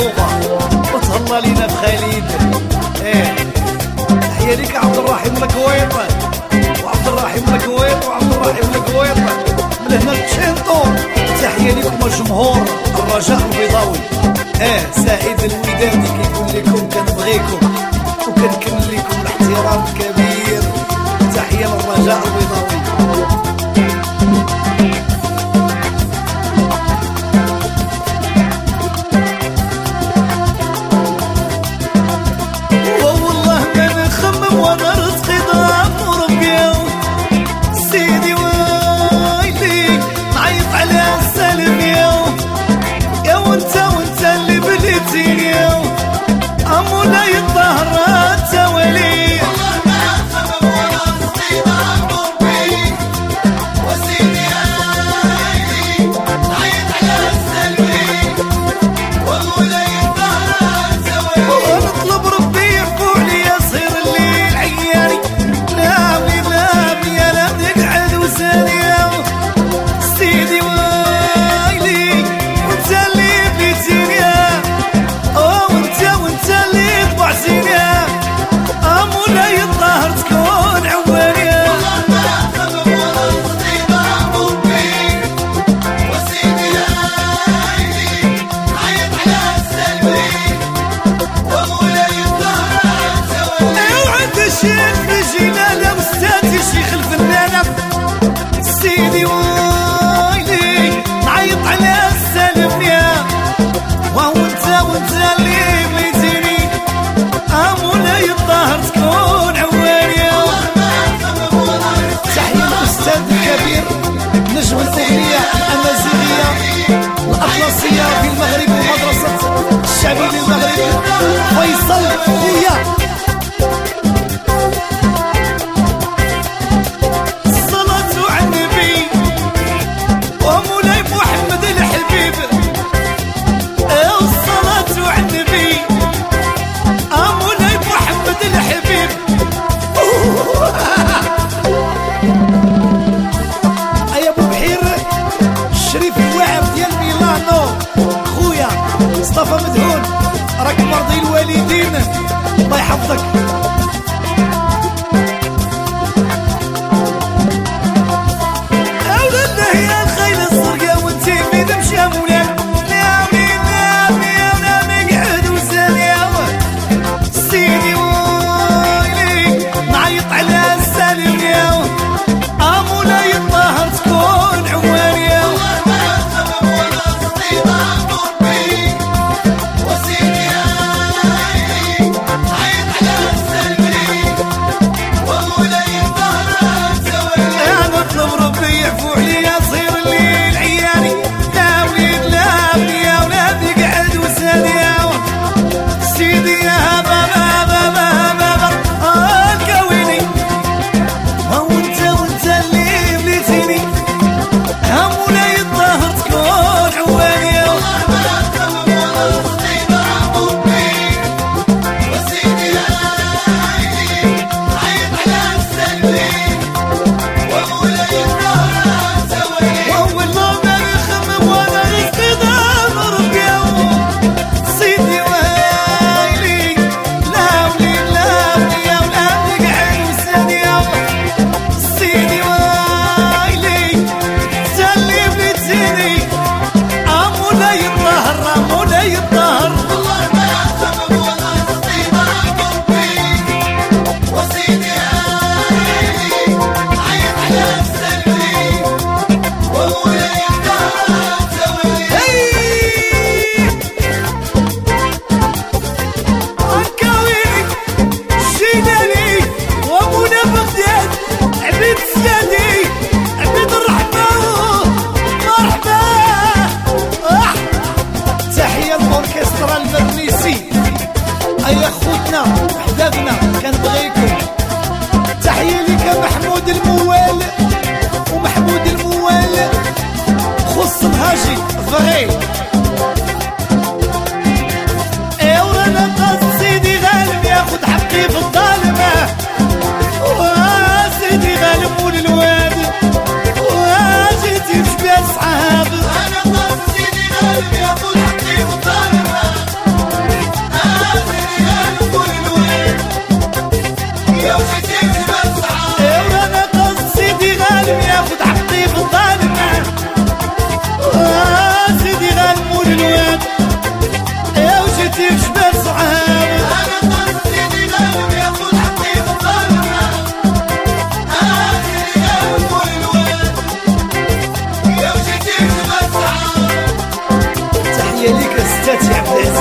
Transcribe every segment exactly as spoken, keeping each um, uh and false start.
مطلوبه وتهلا لينا بخالد. ايه تحيه ليك عبد الرحيم الكويط وعبد الرحيم الكويط وعبد الرحيم الكويط من هنا لتشينطو. تحيه لكم الجمهور الرجاء البيضاوي. ايه سعيد الودادي كيقول لكم كنبغيكم وكنكمل لكم الاحترام الكبير. تحيه للرجاء البيضاوي. وانا رزقي ضعف وربيا سيدي ويلي نعيط على السلم يا يا وانت وانت اللي بليتيني يا امولاي الظهر تولي. والله ما خمم وانا رزقي ضعف وربي وسيدي ويلي نعيط على السلم وامولاي الظهر تولي. ونطلب ربي يرفع لي يصير اللي لابني لابني يا لابني اقعد وسالي سيدي ويلي وانت اللي بليتيني اوه وانت وانت اللي طبعتيني امولاي الظهر تكون عواني. والله ما خمم وانا رزقي ضعف ربي وسيدي ويلي نعيط على السلبي وامولاي الظهر تولي. وعند الشيخ بجلالة وستاتي شيخ الفنانة سيدي ويلي نعيط على السلم يا وهو انت وانت اللي بليتيني امولاي الظهر تكون عواني. تحية الأستاذ الكبير نجم الأغنية الأمازيغية الأطلسية في المغرب ومدرسة الشعبي للمغرب فيصل خويا. مصطفى مدهون راك مرضي الوالدين الله يحفظك. أولادنا يا الخيل الصرقة وانتي في دمشة مولاك ناوي ناوي ناوي قعد وسالي سيدي ويلي نعيط على السالم يا امولاي الظهر تكون عواني. والله ما خمم وانا رزقي ضعف ربي وسيدي ويلي نعيط على السلم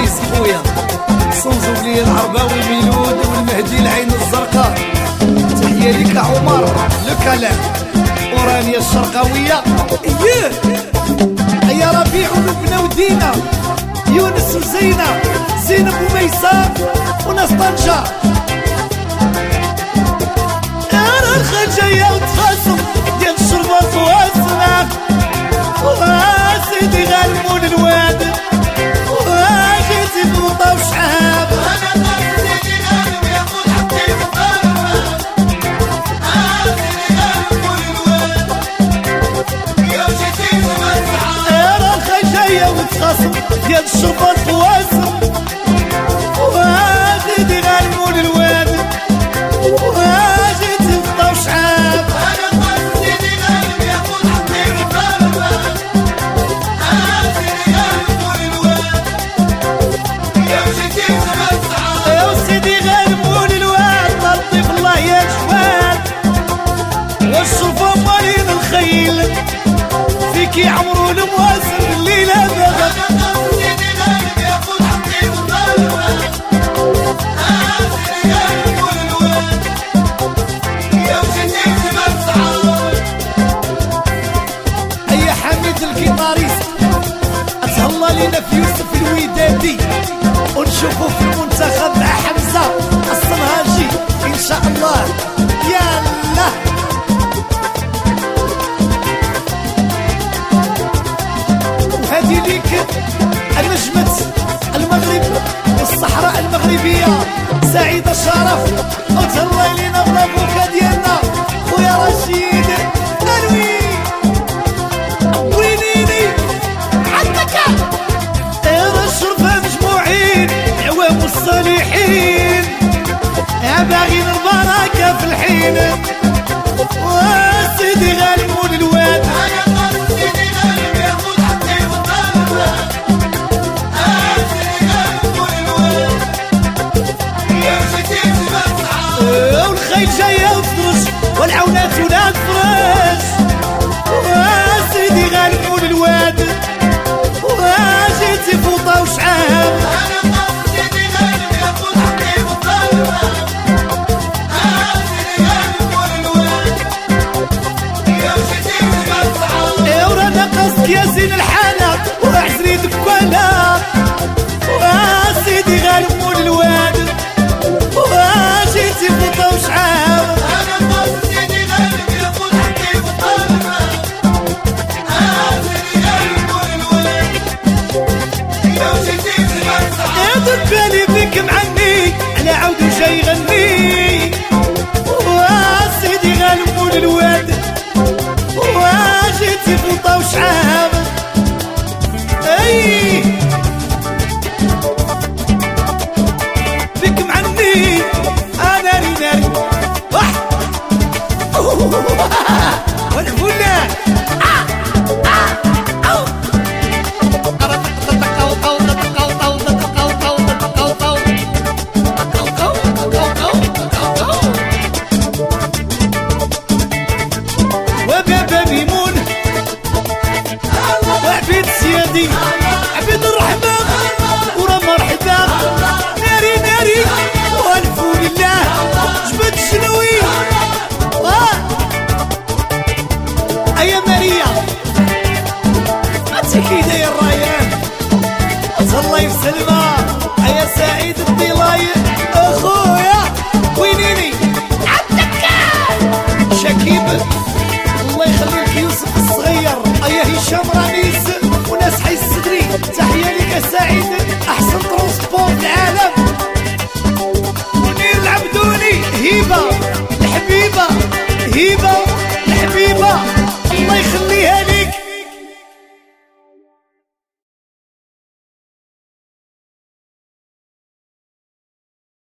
عزيز خويا صنزولي العرباوي ميلود والمهدي العين الزرقاء. تحية لك عمر لو كلام ورانيا الشرقاوية. اييه يا ربيع ولبنى ودينا يونس وزينة زينب وميسان وناس طنجة. انا الخيل جاية وتخاصم ديال الشربات والسنان وسيدي غالمون الواد وجيتي بوطة وشعاب. انا سيدي غالم ياخد حقي بالطلبة سيدي غالمون الواد يا جيتي بمسعى. انا الخيل جاية وتخاصم ديال الشربات والسنان وسيدي غالمون الواد وجيتي بوطة وشعاب. فيكي عمرو المواسم الليلة بغى. أنا سيدي غالب ياخد حقي بالطلبة سيدي غالب والواد يا وجدي مسعى. أي حميد الكيتاريست أتهلا لينا في يوسف الودادي ونشوفو في المنتخب مع حمزة الصنهاجي إن شاء الله. يلا هادي ليك النجمة المغرب والصحراء المغربية سعيدة شرف وتهلا لينا بلافوكا ديالنا خويا رشيد الوي وينيني عندك انا الشرفة مجموعين عوام الصالحين يا باغين البركة في الحين وسيدي غالمون الواد. والخيل جاية وتدرج والعونات ولا تفرج وسيدي غالمون الواد وجيتي فوطة وشعاب. أنا سيدي غالب ياخد حقي بالطلبة سيدي غالمون الواد يا وجيتي مسعى. يا ورانا قصدك يا زين الحالة وعزري دكوانا وسيدي غالمون الواد وجيتي فوطة وشعاب. أنا سيدي غالب ياخد حقي بالطلبة سيدي غالمون الواد يا وجيتي مسعى. يا بالي بك معني على عود وجاي يغني وسيدي غالمون الواد وجيتي فوطة وشعاب. اي بك معني انا ناري ناري